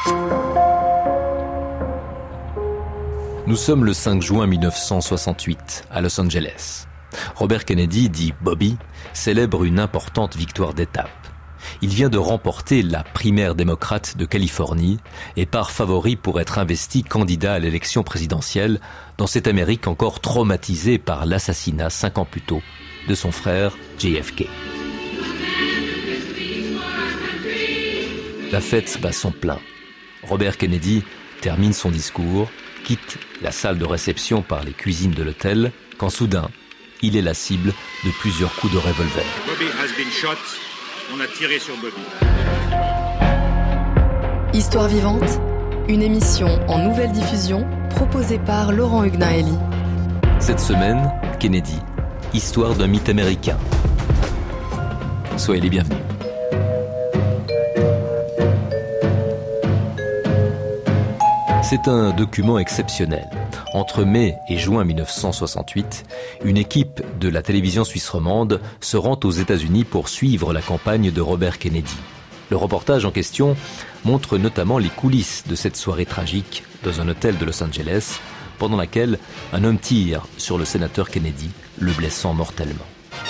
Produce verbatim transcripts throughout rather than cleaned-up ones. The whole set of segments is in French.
Nous sommes le cinq juin mille neuf cent soixante-huit, à Los Angeles. Robert Kennedy, dit Bobby, célèbre une importante victoire d'étape. Il vient de remporter la primaire démocrate de Californie et part favori pour être investi candidat à l'élection présidentielle dans cette Amérique encore traumatisée par l'assassinat cinq ans plus tôt de son frère J F K. La fête bat son plein. Robert Kennedy termine son discours, quitte la salle de réception par les cuisines de l'hôtel, quand soudain, il est la cible de plusieurs coups de revolver. Bobby has been shot. On a tiré sur Bobby. Histoire vivante, une émission en nouvelle diffusion proposée par Laurent Hugnaeli. Cette semaine, Kennedy, histoire d'un mythe américain. Soyez les bienvenus. C'est un document exceptionnel. Entre mai et juin mille neuf cent soixante-huit, une équipe de la télévision suisse romande se rend aux États-Unis pour suivre la campagne de Robert Kennedy. Le reportage en question montre notamment les coulisses de cette soirée tragique dans un hôtel de Los Angeles, pendant laquelle un homme tire sur le sénateur Kennedy, le blessant mortellement.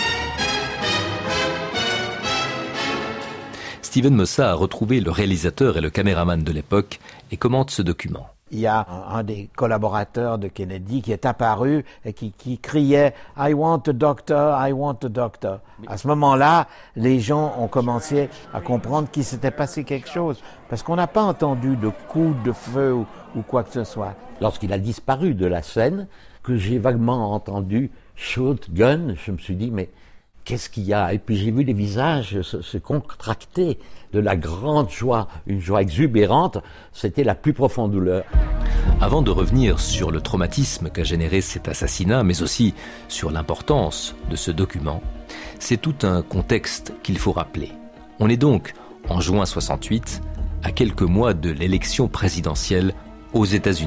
Steven Mossa a retrouvé le réalisateur et le caméraman de l'époque et commente ce document. Il y a un, un des collaborateurs de Kennedy qui est apparu et qui, qui criait « I want a doctor, I want a doctor ». À ce moment-là, les gens ont commencé à comprendre qu'il s'était passé quelque chose, parce qu'on n'a pas entendu de coup de feu ou, ou quoi que ce soit. Lorsqu'il a disparu de la scène, que j'ai vaguement entendu « shotgun », je me suis dit « mais qu'est-ce qu'il y a ?» Et puis j'ai vu les visages se, se contracter de la grande joie, une joie exubérante, c'était la plus profonde douleur. Avant de revenir sur le traumatisme qu'a généré cet assassinat, mais aussi sur l'importance de ce document, c'est tout un contexte qu'il faut rappeler. On est donc en juin soixante-huit, à quelques mois de l'élection présidentielle aux États-Unis.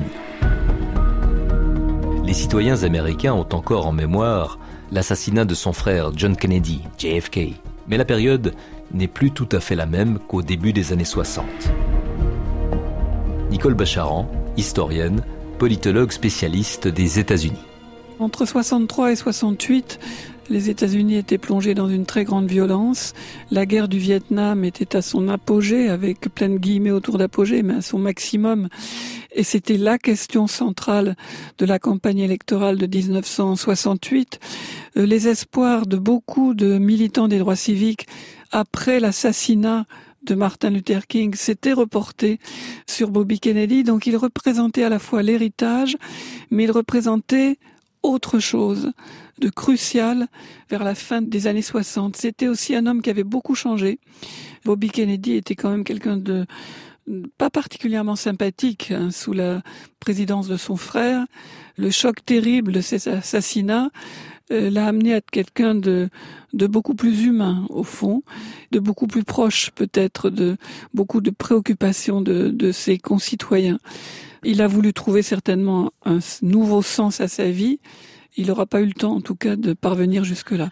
Les citoyens américains ont encore en mémoire l'assassinat de son frère John Kennedy, J F K. Mais la période n'est plus tout à fait la même qu'au début des années soixante. Nicole Bacharan, historienne, politologue spécialiste des États-Unis. Entre soixante-trois et soixante-huit, les États-Unis étaient plongés dans une très grande violence. La guerre du Vietnam était à son apogée, avec plein de guillemets autour d'apogée, mais à son maximum. Et c'était la question centrale de la campagne électorale de dix-neuf cent soixante-huit. Les espoirs de beaucoup de militants des droits civiques après l'assassinat de Martin Luther King s'étaient reportés sur Bobby Kennedy. Donc il représentait à la fois l'héritage, mais il représentait autre chose de crucial vers la fin des années soixante. C'était aussi un homme qui avait beaucoup changé. Bobby Kennedy était quand même quelqu'un de pas particulièrement sympathique hein, sous la présidence de son frère. Le choc terrible de cet assassinat euh, l'a amené à être quelqu'un de, de beaucoup plus humain, au fond, de beaucoup plus proche peut-être de beaucoup de préoccupations de, de ses concitoyens. Il a voulu trouver certainement un nouveau sens à sa vie. Il n'aura pas eu le temps, en tout cas, de parvenir jusque-là.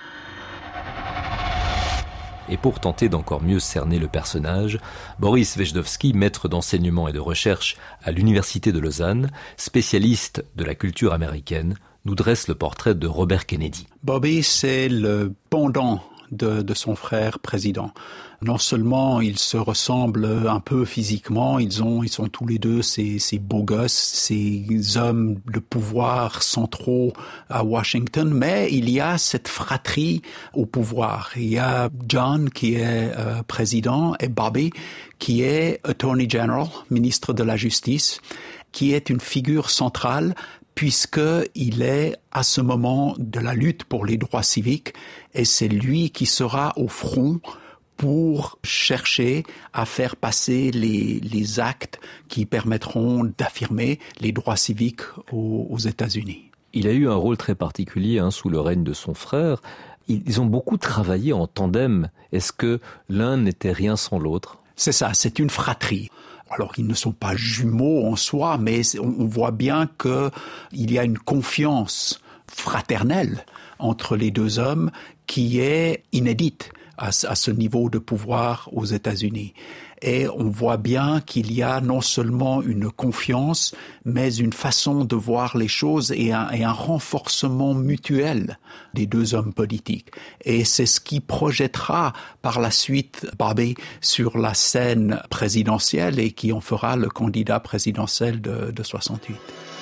Et pour tenter d'encore mieux cerner le personnage, Boris Wejdowski, maître d'enseignement et de recherche à l'Université de Lausanne, spécialiste de la culture américaine, nous dresse le portrait de Robert Kennedy. Bobby, c'est le pendant de, de son frère président. Non seulement ils se ressemblent un peu physiquement, ils ont, ils sont tous les deux ces, ces beaux gosses, ces hommes de pouvoir centraux à Washington, mais il y a cette fratrie au pouvoir. Il y a John qui est euh, président et Bobby qui est Attorney General, ministre de la Justice, qui est une figure centrale puisqu'il est à ce moment de la lutte pour les droits civiques et c'est lui qui sera au front pour chercher à faire passer les, les actes qui permettront d'affirmer les droits civiques aux, aux États-Unis. Il a eu un rôle très particulier hein, sous le règne de son frère. Ils ont beaucoup travaillé en tandem. Est-ce que l'un n'était rien sans l'autre ? C'est ça, c'est une fratrie. Alors, ils ne sont pas jumeaux en soi, mais on voit bien qu'il y a une confiance fraternelle entre les deux hommes qui est inédite à ce niveau de pouvoir aux États-Unis. Et on voit bien qu'il y a non seulement une confiance, mais une façon de voir les choses et un, et un renforcement mutuel des deux hommes politiques. Et c'est ce qui projettera par la suite Barbie sur la scène présidentielle et qui en fera le candidat présidentiel de, de soixante-huit.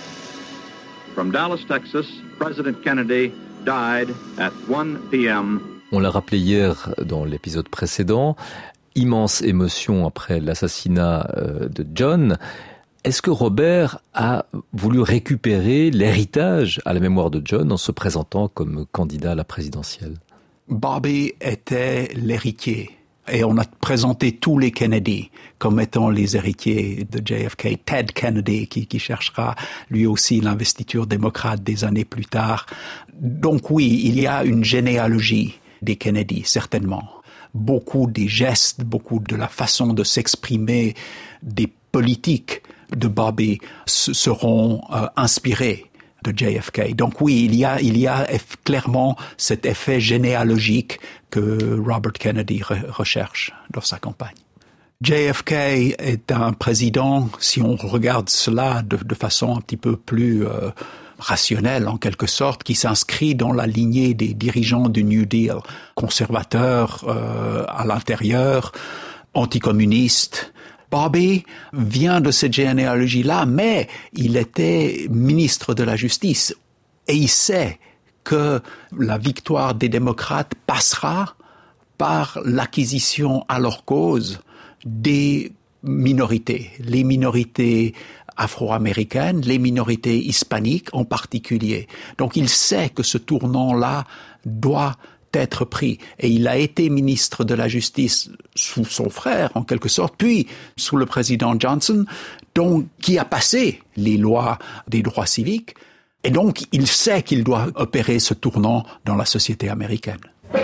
From Dallas, Texas, President Kennedy died at one p.m. On l'a rappelé hier dans l'épisode précédent, immense émotion après l'assassinat de John. Est-ce que Robert a voulu récupérer l'héritage à la mémoire de John en se présentant comme candidat à la présidentielle? Barbie était l'héritier. Et on a présenté tous les Kennedy comme étant les héritiers de J F K. Ted Kennedy, qui, qui cherchera lui aussi l'investiture démocrate des années plus tard. Donc oui, il y a une généalogie des Kennedy, certainement. Beaucoup des gestes, beaucoup de la façon de s'exprimer des politiques de Barbie seront euh, inspirés de J F K. Donc oui, il y a, il y a clairement cet effet généalogique que Robert Kennedy re- recherche dans sa campagne. J F K est un président, si on regarde cela de, de façon un petit peu plus euh, rationnelle en quelque sorte, qui s'inscrit dans la lignée des dirigeants du New Deal, conservateurs euh, à l'intérieur, anticommunistes. Barbie vient de cette généalogie-là, mais il était ministre de la Justice et il sait que la victoire des démocrates passera par l'acquisition à leur cause des minorités, les minorités afro-américaines, les minorités hispaniques en particulier. Donc il sait que ce tournant-là doit être pris. Et il a été ministre de la Justice sous son frère, en quelque sorte, puis sous le président Johnson, donc, qui a passé les lois des droits civiques. Et donc, il sait qu'il doit opérer ce tournant dans la société américaine.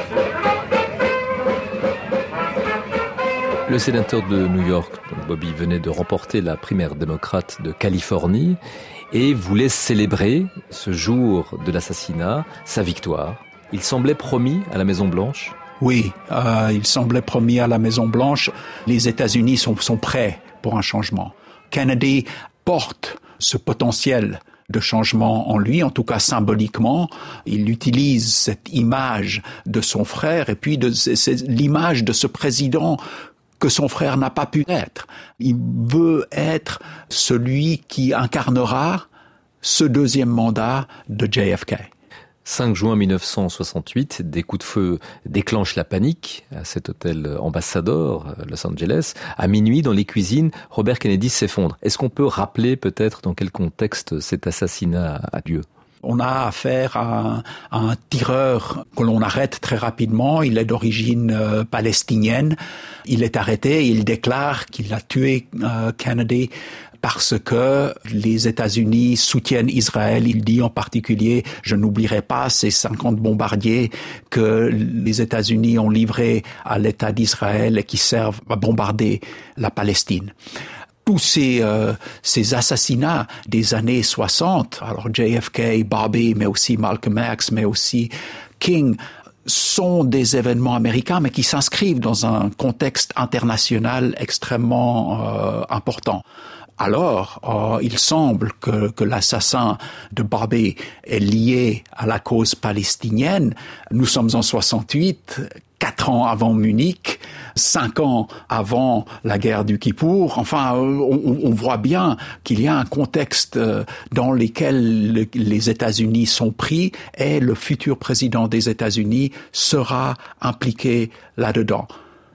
Le sénateur de New York, Bobby, venait de remporter la primaire démocrate de Californie et voulait célébrer ce jour de l'assassinat, sa victoire. Il semblait promis à la Maison-Blanche? Oui, euh, il semblait promis à la Maison-Blanche. Les États-Unis sont, sont prêts pour un changement. Kennedy porte ce potentiel de changement en lui, en tout cas symboliquement. Il utilise cette image de son frère et puis de, c'est l'image de ce président que son frère n'a pas pu être. Il veut être celui qui incarnera ce deuxième mandat de J F K. cinq juin mille neuf cent soixante-huit, des coups de feu déclenchent la panique à cet hôtel Ambassador, Los Angeles. À minuit, dans les cuisines, Robert Kennedy s'effondre. Est-ce qu'on peut rappeler peut-être dans quel contexte cet assassinat a lieu? On a affaire à un, à un tireur que l'on arrête très rapidement. Il est d'origine euh, palestinienne. Il est arrêté et il déclare qu'il a tué euh, Kennedy parce que les États-Unis soutiennent Israël. Il dit en particulier, je n'oublierai pas ces cinquante bombardiers que les États-Unis ont livrés à l'État d'Israël et qui servent à bombarder la Palestine. Tous ces, euh, ces assassinats des années soixante, alors J F K, Barbie, mais aussi Malcolm X, mais aussi King, sont des événements américains, mais qui s'inscrivent dans un contexte international extrêmement euh, important. Alors, euh, il semble que, que l'assassin de Barbie est lié à la cause palestinienne. Nous sommes en soixante-huit, quatre ans avant Munich, cinq ans avant la guerre du Kippour. Enfin, on, on voit bien qu'il y a un contexte dans lequel le, les États-Unis sont pris et le futur président des États-Unis sera impliqué là-dedans.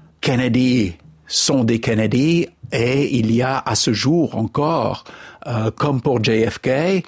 Kennedy sont des Kennedy et il y a à ce jour encore, euh, comme pour J F K,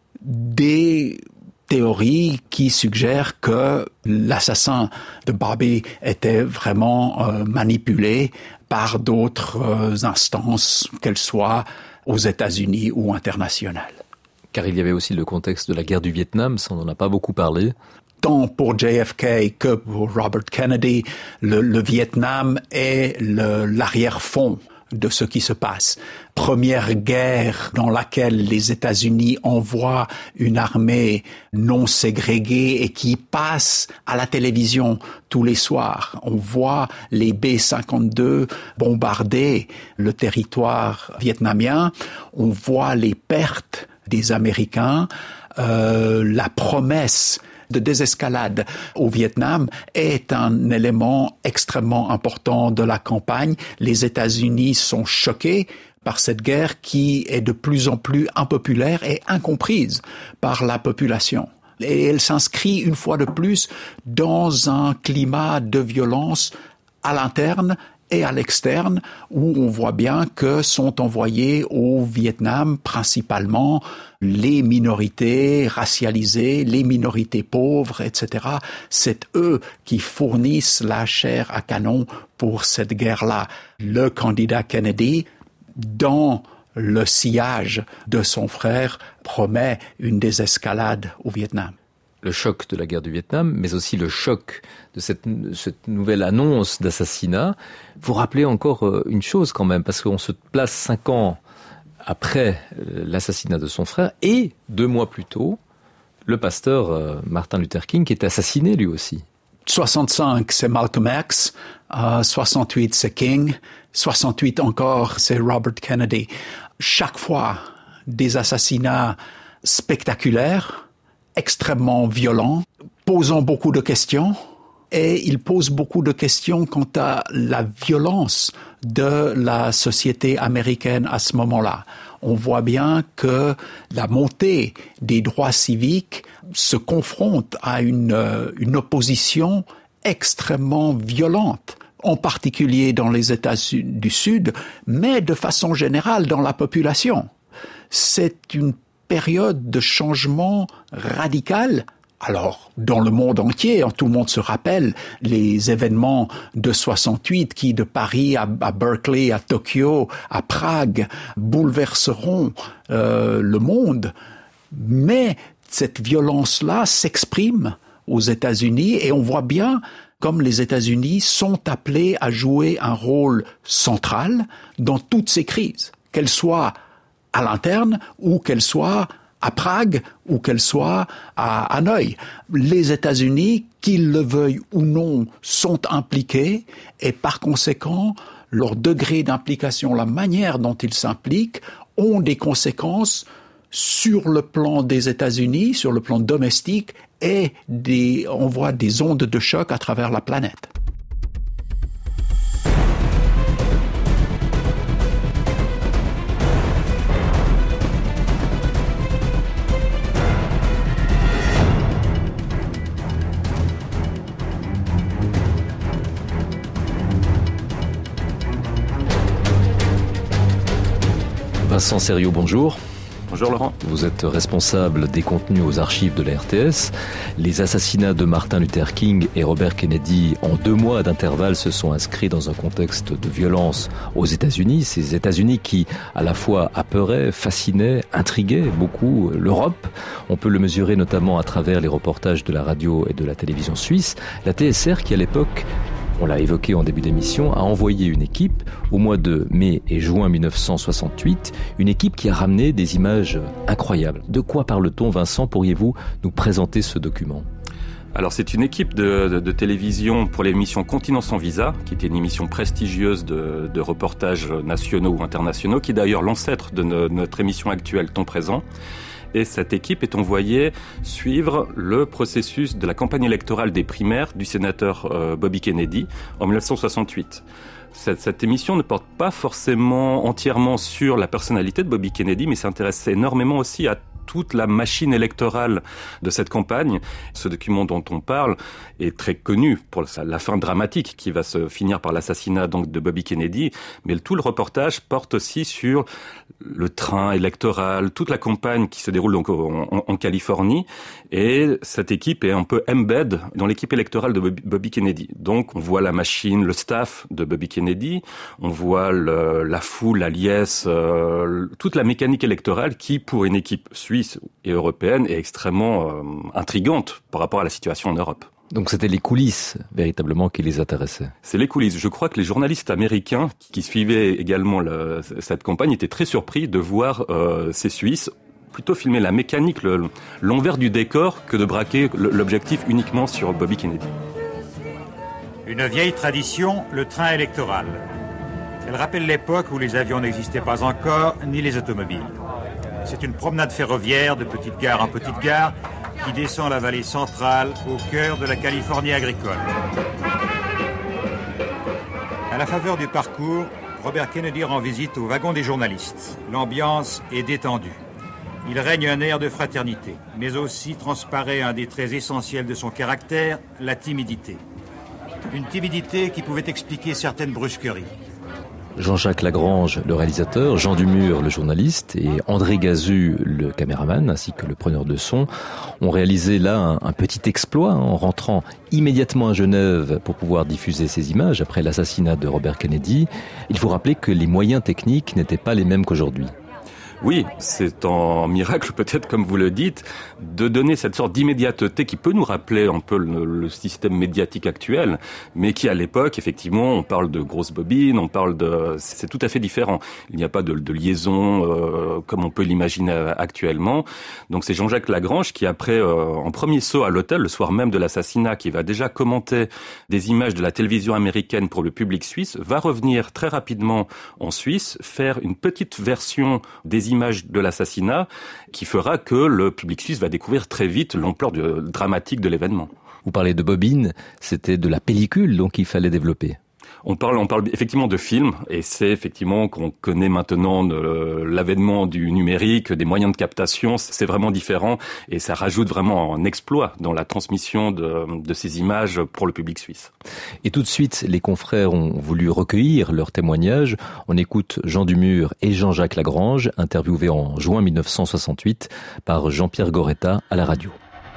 des théories qui suggèrent que l'assassin de Barbie était vraiment euh, manipulé par d'autres euh, instances, qu'elles soient aux États-Unis ou internationales. Car il y avait aussi le contexte de la guerre du Vietnam, ça on n'en a pas beaucoup parlé. Tant pour J F K que pour Robert Kennedy, le, le Vietnam est le, l'arrière-fond de ce qui se passe. Première guerre dans laquelle les États-Unis envoient une armée non ségrégée et qui passe à la télévision tous les soirs. On voit les B cinquante-deux bombarder le territoire vietnamien. On voit les pertes des Américains, euh, la promesse de désescalade au Vietnam est un élément extrêmement important de la campagne. Les États-Unis sont choqués par cette guerre qui est de plus en plus impopulaire et incomprise par la population. Et elle s'inscrit une fois de plus dans un climat de violence à l'interne et à l'externe, où on voit bien que sont envoyés au Vietnam principalement les minorités racialisées, les minorités pauvres, et cetera. C'est eux qui fournissent la chair à canon pour cette guerre-là. Le candidat Kennedy, dans le sillage de son frère, promet une désescalade au Vietnam. Le choc de la guerre du Vietnam, mais aussi le choc de cette, cette nouvelle annonce d'assassinat. Vous rappelez encore une chose quand même, parce qu'on se place cinq ans après l'assassinat de son frère, et deux mois plus tôt, le pasteur Martin Luther King qui est assassiné lui aussi. soixante-cinq, c'est Malcolm X, euh, soixante-huit, c'est King, soixante-huit encore, c'est Robert Kennedy. Chaque fois, des assassinats spectaculaires, extrêmement violent, posant beaucoup de questions, et il pose beaucoup de questions quant à la violence de la société américaine à ce moment-là. On voit bien que la montée des droits civiques se confronte à une, une opposition extrêmement violente, en particulier dans les États du Sud, mais de façon générale dans la population. C'est une période de changement radical. Alors, dans le monde entier, tout le monde se rappelle les événements de soixante-huit qui, de Paris à, à Berkeley, à Tokyo, à Prague, bouleverseront euh, le monde. Mais cette violence-là s'exprime aux États-Unis et on voit bien comme les États-Unis sont appelés à jouer un rôle central dans toutes ces crises, qu'elles soient à l'interne, ou qu'elle soit à Prague, ou qu'elle soit à Hanoï. Les États-Unis, qu'ils le veuillent ou non, sont impliqués, et par conséquent, leur degré d'implication, la manière dont ils s'impliquent, ont des conséquences sur le plan des États-Unis, sur le plan domestique, et des, on voit des ondes de choc à travers la planète. Vincent Serriot, bonjour. Bonjour Laurent. Vous êtes responsable des contenus aux archives de la R T S. Les assassinats de Martin Luther King et Robert Kennedy en deux mois d'intervalle se sont inscrits dans un contexte de violence aux États-Unis. Ces États-Unis qui, à la fois, apeuraient, fascinaient, intriguaient beaucoup l'Europe. On peut le mesurer notamment à travers les reportages de la radio et de la télévision suisse. La T S R qui, à l'époque, on l'a évoqué en début d'émission, a envoyé une équipe au mois de mai et juin mille neuf cent soixante-huit, une équipe qui a ramené des images incroyables. De quoi parle-t-on, Vincent? Pourriez-vous nous présenter ce document? Alors c'est une équipe de, de, de télévision pour l'émission Continent sans visa, qui était une émission prestigieuse de, de reportages nationaux ou internationaux, qui est d'ailleurs l'ancêtre de no, notre émission actuelle Temps présent. Et cette équipe est envoyée suivre le processus de la campagne électorale des primaires du sénateur euh, Bobby Kennedy en mille neuf cent soixante-huit. Cette, cette émission ne porte pas forcément entièrement sur la personnalité de Bobby Kennedy, mais s'intéresse énormément aussi à toute la machine électorale de cette campagne. Ce document dont on parle est très connu pour la fin dramatique qui va se finir par l'assassinat donc de Bobby Kennedy, mais tout le reportage porte aussi sur le train électoral, toute la campagne qui se déroule donc en, en, en Californie, et cette équipe est un peu embed dans l'équipe électorale de Bobby, Bobby Kennedy. Donc on voit la machine, le staff de Bobby Kennedy, on voit le, la foule, la liesse, euh, toute la mécanique électorale qui, pour une équipe suisse et européenne, est extrêmement euh, intrigante par rapport à la situation en Europe. Donc c'était les coulisses, véritablement, qui les intéressaient. C'est les coulisses. Je crois que les journalistes américains qui suivaient également le, cette campagne étaient très surpris de voir euh, ces Suisses plutôt filmer la mécanique, le, l'envers du décor, que de braquer l'objectif uniquement sur Bobby Kennedy. Une vieille tradition, le train électoral. Elle rappelle l'époque où les avions n'existaient pas encore, ni les automobiles. C'est une promenade ferroviaire de petite gare en petite gare qui descend la vallée centrale au cœur de la Californie agricole. À la faveur du parcours, Robert Kennedy rend visite au wagon des journalistes. L'ambiance est détendue. Il règne un air de fraternité, mais aussi transparaît un des traits essentiels de son caractère, la timidité. Une timidité qui pouvait expliquer certaines brusqueries. Jean-Jacques Lagrange, le réalisateur, Jean Dumur, le journaliste, et André Gazu, le caméraman, ainsi que le preneur de son, ont réalisé là un, un petit exploit hein, en rentrant immédiatement à Genève pour pouvoir diffuser ces images après l'assassinat de Robert Kennedy. Il faut rappeler que les moyens techniques n'étaient pas les mêmes qu'aujourd'hui. Oui, c'est un miracle peut-être, comme vous le dites, de donner cette sorte d'immédiateté qui peut nous rappeler un peu le, le système médiatique actuel, mais qui à l'époque, effectivement, on parle de grosses bobines, on parle de... C'est tout à fait différent. Il n'y a pas de, de liaison euh, comme on peut l'imaginer actuellement. Donc c'est Jean-Jacques Lagrange qui, après, euh, en premier saut à l'hôtel, le soir même de l'assassinat, qui va déjà commenter des images de la télévision américaine pour le public suisse, va revenir très rapidement en Suisse, faire une petite version des images de l'assassinat qui fera que le public suisse va découvrir très vite l'ampleur du, dramatique de l'événement. Vous parlez de bobine, c'était de la pellicule donc il fallait développer. On parle, on parle effectivement de film, et c'est effectivement qu'on connaît maintenant de, l'avènement du numérique, des moyens de captation, c'est vraiment différent, et ça rajoute vraiment un exploit dans la transmission de, de ces images pour le public suisse. Et tout de suite, les confrères ont voulu recueillir leurs témoignages. On écoute Jean Dumur et Jean-Jacques Lagrange, interviewés en juin mille neuf cent soixante-huit par Jean-Pierre Goretta à la radio.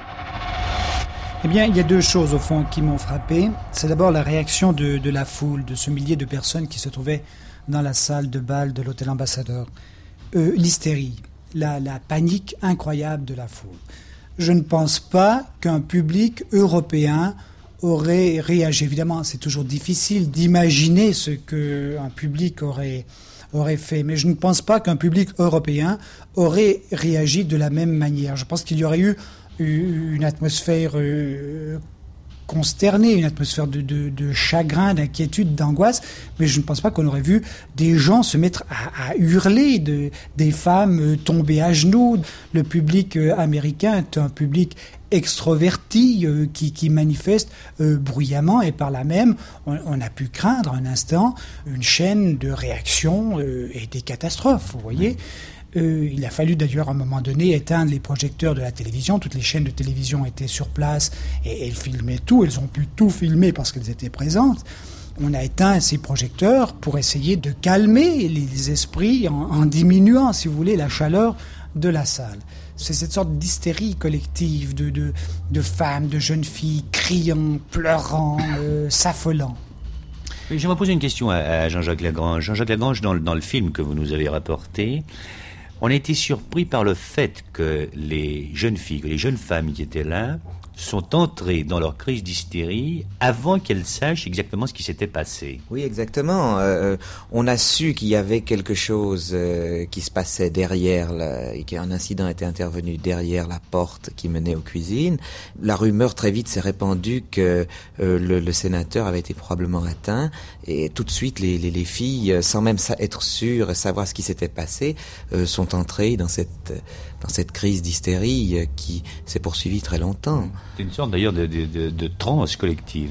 Eh bien, il y a deux choses, au fond, qui m'ont frappé. C'est d'abord la réaction de, de la foule, de ce millier de personnes qui se trouvaient dans la salle de bal de l'hôtel Ambassadeur. Euh, l'hystérie, la, la panique incroyable de la foule. Je ne pense pas qu'un public européen aurait réagi. Évidemment, c'est toujours difficile d'imaginer ce qu'un public aurait, aurait fait, mais je ne pense pas qu'un public européen aurait réagi de la même manière. Je pense qu'il y aurait eu une atmosphère euh, consternée, une atmosphère de, de, de chagrin, d'inquiétude, d'angoisse, mais je ne pense pas qu'on aurait vu des gens se mettre à, à hurler, de, des femmes euh, tomber à genoux. Le public euh, américain est un public extroverti euh, qui, qui manifeste euh, bruyamment, et par là même, on, on a pu craindre un instant une chaîne de réactions euh, et des catastrophes, vous voyez. Euh, il a fallu d'ailleurs à un moment donné éteindre les projecteurs de la télévision. Toutes les chaînes de télévision étaient sur place et elles filmaient tout. Elles ont pu tout filmer parce qu'elles étaient présentes. On a éteint ces projecteurs pour essayer de calmer les esprits en, en diminuant, si vous voulez, la chaleur de la salle. C'est cette sorte d'hystérie collective de, de, de femmes, de jeunes filles criant, pleurant, euh, s'affolant. J'aimerais poser une question à, à Jean-Jacques Lagrange. Jean-Jacques Lagrange, dans, dans le film que vous nous avez rapporté, on a été surpris par le fait que les jeunes filles, que les jeunes femmes qui étaient là, sont entrées dans leur crise d'hystérie avant qu'elles sachent exactement ce qui s'était passé. Oui, exactement. Euh, on a su qu'il y avait quelque chose euh, qui se passait derrière, la, et qu'un incident était intervenu derrière la porte qui menait aux cuisines. La rumeur très vite s'est répandue que euh, le, le sénateur avait été probablement atteint, et tout de suite les, les, les filles, sans même être sûres et savoir ce qui s'était passé, euh, sont entrées dans cette, dans cette crise d'hystérie qui s'est poursuivie très longtemps. C'est une sorte d'ailleurs de, de, de, de transe collective.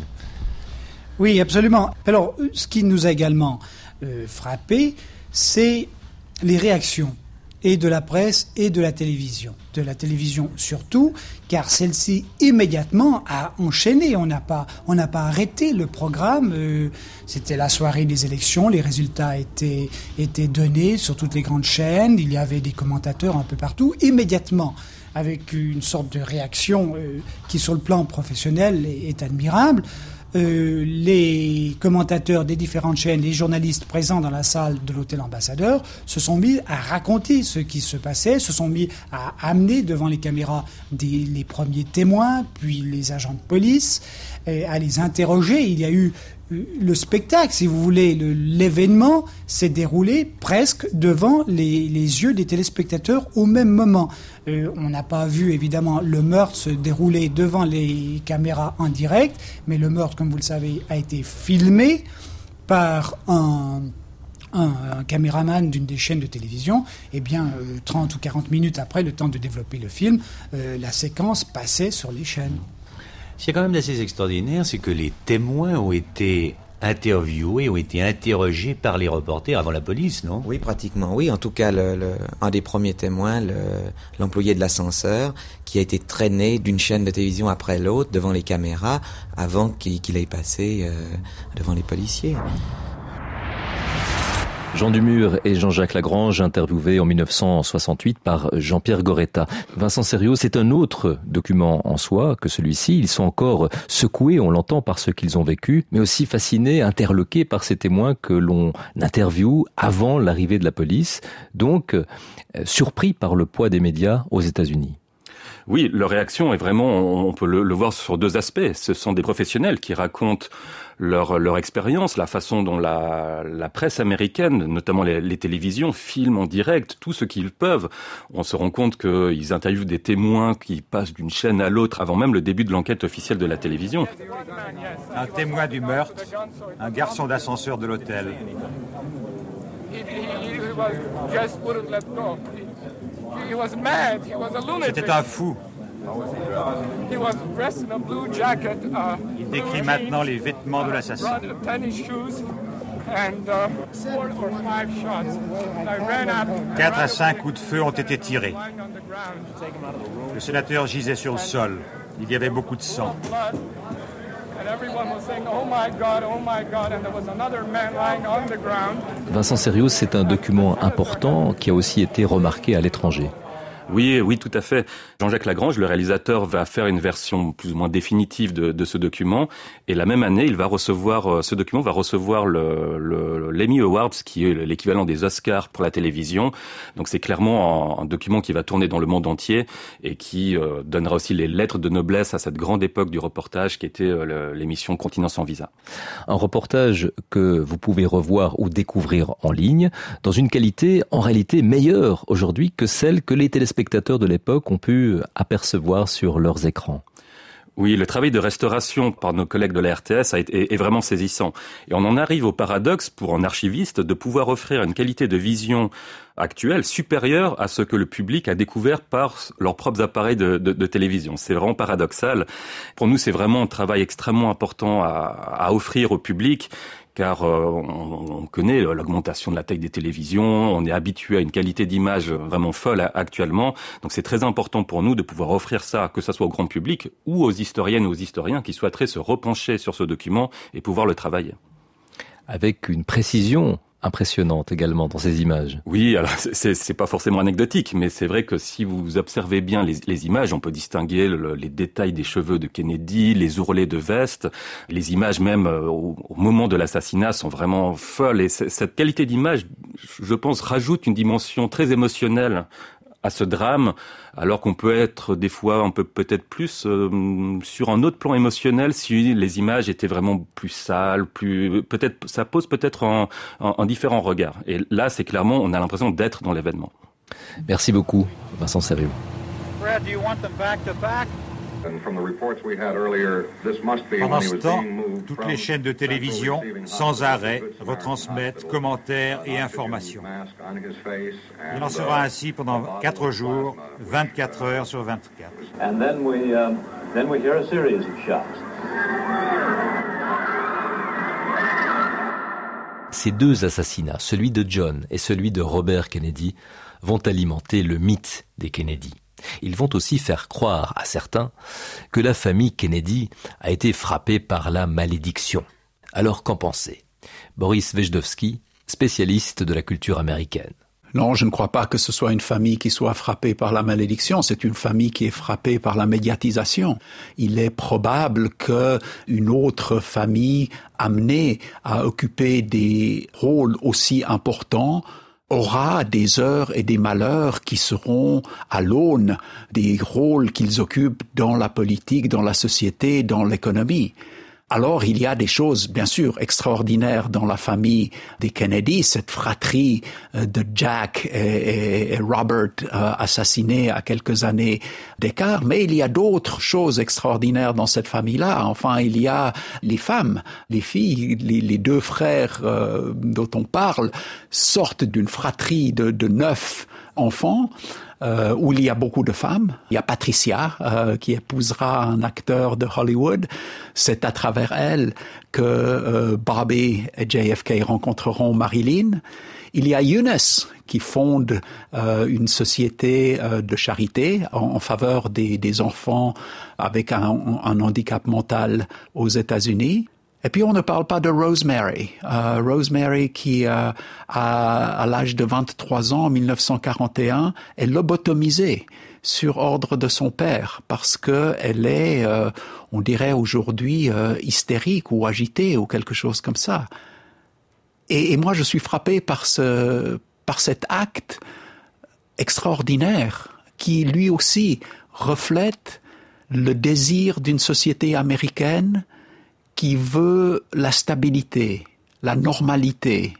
Oui, absolument. Alors, ce qui nous a également euh, frappé, c'est les réactions, et de la presse et de la télévision. De la télévision surtout, car celle-ci immédiatement a enchaîné. On n'a pas, on n'a pas arrêté le programme. Euh, c'était la soirée des élections, les résultats étaient, étaient donnés sur toutes les grandes chaînes, il y avait des commentateurs un peu partout, immédiatement, avec une sorte de réaction euh, qui, sur le plan professionnel, est, est admirable. euh, les commentateurs des différentes chaînes, les journalistes présents dans la salle de l'hôtel Ambassadeur se sont mis à raconter ce qui se passait, se sont mis à amener devant les caméras des, les premiers témoins, puis les agents de police, et à les interroger. Il y a eu le spectacle, si vous voulez, le, l'événement s'est déroulé presque devant les, les yeux des téléspectateurs au même moment. Euh, on n'a pas vu évidemment le meurtre se dérouler devant les caméras en direct, mais le meurtre, comme vous le savez, a été filmé par un, un, un caméraman d'une des chaînes de télévision. Eh bien, euh, trente ou quarante minutes après le temps de développer le film, euh, la séquence passait sur les chaînes. Ce qui est quand même assez extraordinaire, c'est que les témoins ont été interviewés, ont été interrogés par les reporters avant la police, non? Oui, pratiquement, oui. En tout cas, le, le, un des premiers témoins, le, l'employé de l'ascenseur, qui a été traîné d'une chaîne de télévision après l'autre devant les caméras avant qu'il, qu'il aille passer euh, devant les policiers. Jean Dumur et Jean-Jacques Lagrange, interviewés en dix-neuf cent soixante-huit par Jean-Pierre Goretta. Vincent Serriot, c'est un autre document en soi que celui-ci. Ils sont encore secoués, on l'entend, par ce qu'ils ont vécu, mais aussi fascinés, interloqués par ces témoins que l'on interviewe avant l'arrivée de la police, donc euh, surpris par le poids des médias aux États-Unis. Oui, leur réaction est vraiment, on peut le, le voir sur deux aspects. Ce sont des professionnels qui racontent leur, leur expérience, la façon dont la, la presse américaine, notamment les, les télévisions, filment en direct tout ce qu'ils peuvent. On se rend compte qu'ils interviewent des témoins qui passent d'une chaîne à l'autre avant même le début de l'enquête officielle de la télévision. Un témoin du meurtre, un garçon d'ascenseur de l'hôtel. C'était un fou. Il décrit maintenant les vêtements de l'assassin. Quatre à cinq coups de feu ont été tirés. Le sénateur gisait sur le sol. Il y avait beaucoup de sang. Vincent Serriot, c'est un document important qui a aussi été remarqué à l'étranger. Oui, oui, tout à fait. Jean-Jacques Lagrange, le réalisateur, va faire une version plus ou moins définitive de, de ce document. Et la même année, il va recevoir, ce document va recevoir le, le, l'Emmy Awards, qui est l'équivalent des Oscars pour la télévision. Donc c'est clairement un, un document qui va tourner dans le monde entier et qui euh, donnera aussi les lettres de noblesse à cette grande époque du reportage qui était euh, le, l'émission Continent sans visa. Un reportage que vous pouvez revoir ou découvrir en ligne dans une qualité en réalité meilleure aujourd'hui que celle que les téléspectateurs spectateurs de l'époque ont pu apercevoir sur leurs écrans. Oui, le travail de restauration par nos collègues de la R T S a été, est vraiment saisissant. Et on en arrive au paradoxe pour un archiviste de pouvoir offrir une qualité de vision actuelle supérieure à ce que le public a découvert par leurs propres appareils de, de, de télévision. C'est vraiment paradoxal. Pour nous, c'est vraiment un travail extrêmement important à, à offrir au public, car euh, on, on connaît l'augmentation de la taille des télévisions, on est habitué à une qualité d'image vraiment folle actuellement, donc c'est très important pour nous de pouvoir offrir ça, que ce soit au grand public ou aux historiennes ou aux historiens qui souhaiteraient se repencher sur ce document et pouvoir le travailler. Avec une précision impressionnante également dans ces images. Oui, alors c'est, c'est pas forcément anecdotique, mais c'est vrai que si vous observez bien les, les images, on peut distinguer le, les détails des cheveux de Kennedy, les ourlets de veste, les images même au, au moment de l'assassinat sont vraiment folles. Et cette qualité d'image, je pense, rajoute une dimension très émotionnelle à ce drame, alors qu'on peut être des fois un peu peut-être plus euh, sur un autre plan émotionnel si les images étaient vraiment plus sales, plus peut-être ça pose peut-être un, un, un différent regard. Et là, c'est clairement, on a l'impression d'être dans l'événement. Merci beaucoup, Vincent Serriot. Brad, do you want them back to back? Pendant ce temps, toutes les chaînes de télévision, sans arrêt, retransmettent commentaires et informations. Il en sera ainsi pendant quatre jours, vingt-quatre heures sur vingt-quatre. Ces deux assassinats, celui de John et celui de Robert Kennedy, vont alimenter le mythe des Kennedy. Ils vont aussi faire croire à certains que la famille Kennedy a été frappée par la malédiction. Alors qu'en penser ? Boris Vejdovsky, spécialiste de la culture américaine. Non, je ne crois pas que ce soit une famille qui soit frappée par la malédiction. C'est une famille qui est frappée par la médiatisation. Il est probable qu'une autre famille amenée à occuper des rôles aussi importants aura des heures et des malheurs qui seront à l'aune des rôles qu'ils occupent dans la politique, dans la société, dans l'économie. Alors, il y a des choses, bien sûr, extraordinaires dans la famille des Kennedy, cette fratrie de Jack et, et Robert euh, assassinés à quelques années d'écart, mais il y a d'autres choses extraordinaires dans cette famille-là. Enfin, il y a les femmes, les filles, les, les deux frères euh, dont on parle sortent d'une fratrie de, de neuf enfants. Euh, où il y a beaucoup de femmes. Il y a Patricia, euh, qui épousera un acteur de Hollywood. C'est à travers elle que euh, Bobby et J F K rencontreront Marilyn. Il y a Eunice, qui fonde euh, une société euh, de charité en, en faveur des, des enfants avec un, un handicap mental aux États-Unis. Et puis on ne parle pas de Rosemary. Euh, Rosemary qui, euh, à, à l'âge de vingt-trois ans, en mille neuf cent quarante et un, est lobotomisée sur ordre de son père parce que elle est, euh, on dirait aujourd'hui, euh, hystérique ou agitée ou quelque chose comme ça. Et, et moi, je suis frappé par ce, par cet acte extraordinaire qui, lui aussi, reflète le désir d'une société américaine qui veut la stabilité, la normalité,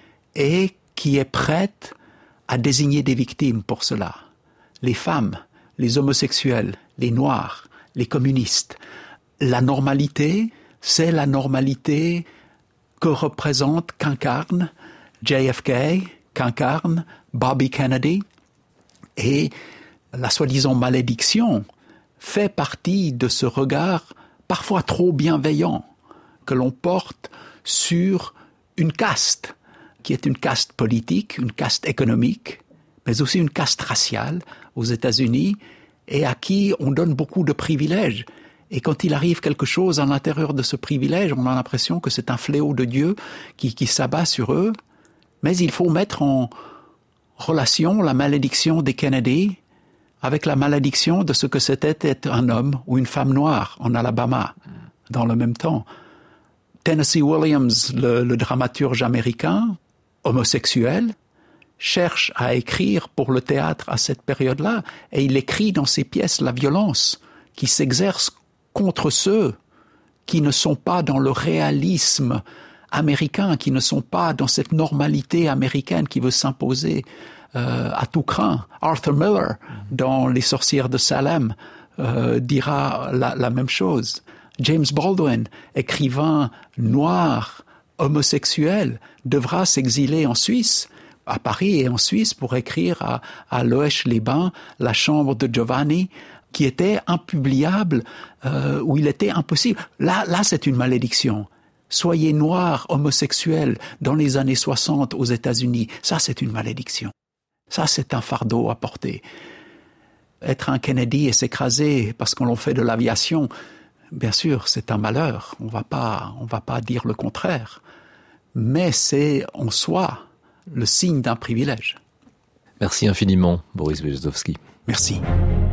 et qui est prête à désigner des victimes pour cela. Les femmes, les homosexuels, les noirs, les communistes. La normalité, c'est la normalité que représente, qu'incarne J F K, qu'incarne Bobby Kennedy, et la soi-disant malédiction fait partie de ce regard parfois trop bienveillant que l'on porte sur une caste, qui est une caste politique, une caste économique, mais aussi une caste raciale aux États-Unis, et à qui on donne beaucoup de privilèges. Et quand il arrive quelque chose à l'intérieur de ce privilège, on a l'impression que c'est un fléau de Dieu qui, qui s'abat sur eux. Mais il faut mettre en relation la malédiction des Kennedy avec la malédiction de ce que c'était être un homme ou une femme noire en Alabama, dans le même temps. Tennessee Williams, le, le dramaturge américain, homosexuel, cherche à écrire pour le théâtre à cette période-là, et il écrit dans ses pièces la violence qui s'exerce contre ceux qui ne sont pas dans le réalisme américain, qui ne sont pas dans cette normalité américaine qui veut s'imposer euh, à tout craint. Arthur Miller, dans Les sorcières de Salem, euh, dira la, la même chose. James Baldwin, écrivain noir, homosexuel, devra s'exiler en Suisse, à Paris et en Suisse, pour écrire à, à Loesch-les-Bains, La chambre de Giovanni, qui était impubliable, euh, où il était impossible. Là, là, c'est une malédiction. Soyez noir, homosexuel, dans les années soixante aux États-Unis, ça c'est une malédiction. Ça c'est un fardeau à porter. Être un Kennedy et s'écraser parce qu'on l'en fait de l'aviation, bien sûr, c'est un malheur. On va pas, on va pas dire le contraire. Mais c'est en soi le signe d'un privilège. Merci infiniment, Boris Berezovsky. Merci.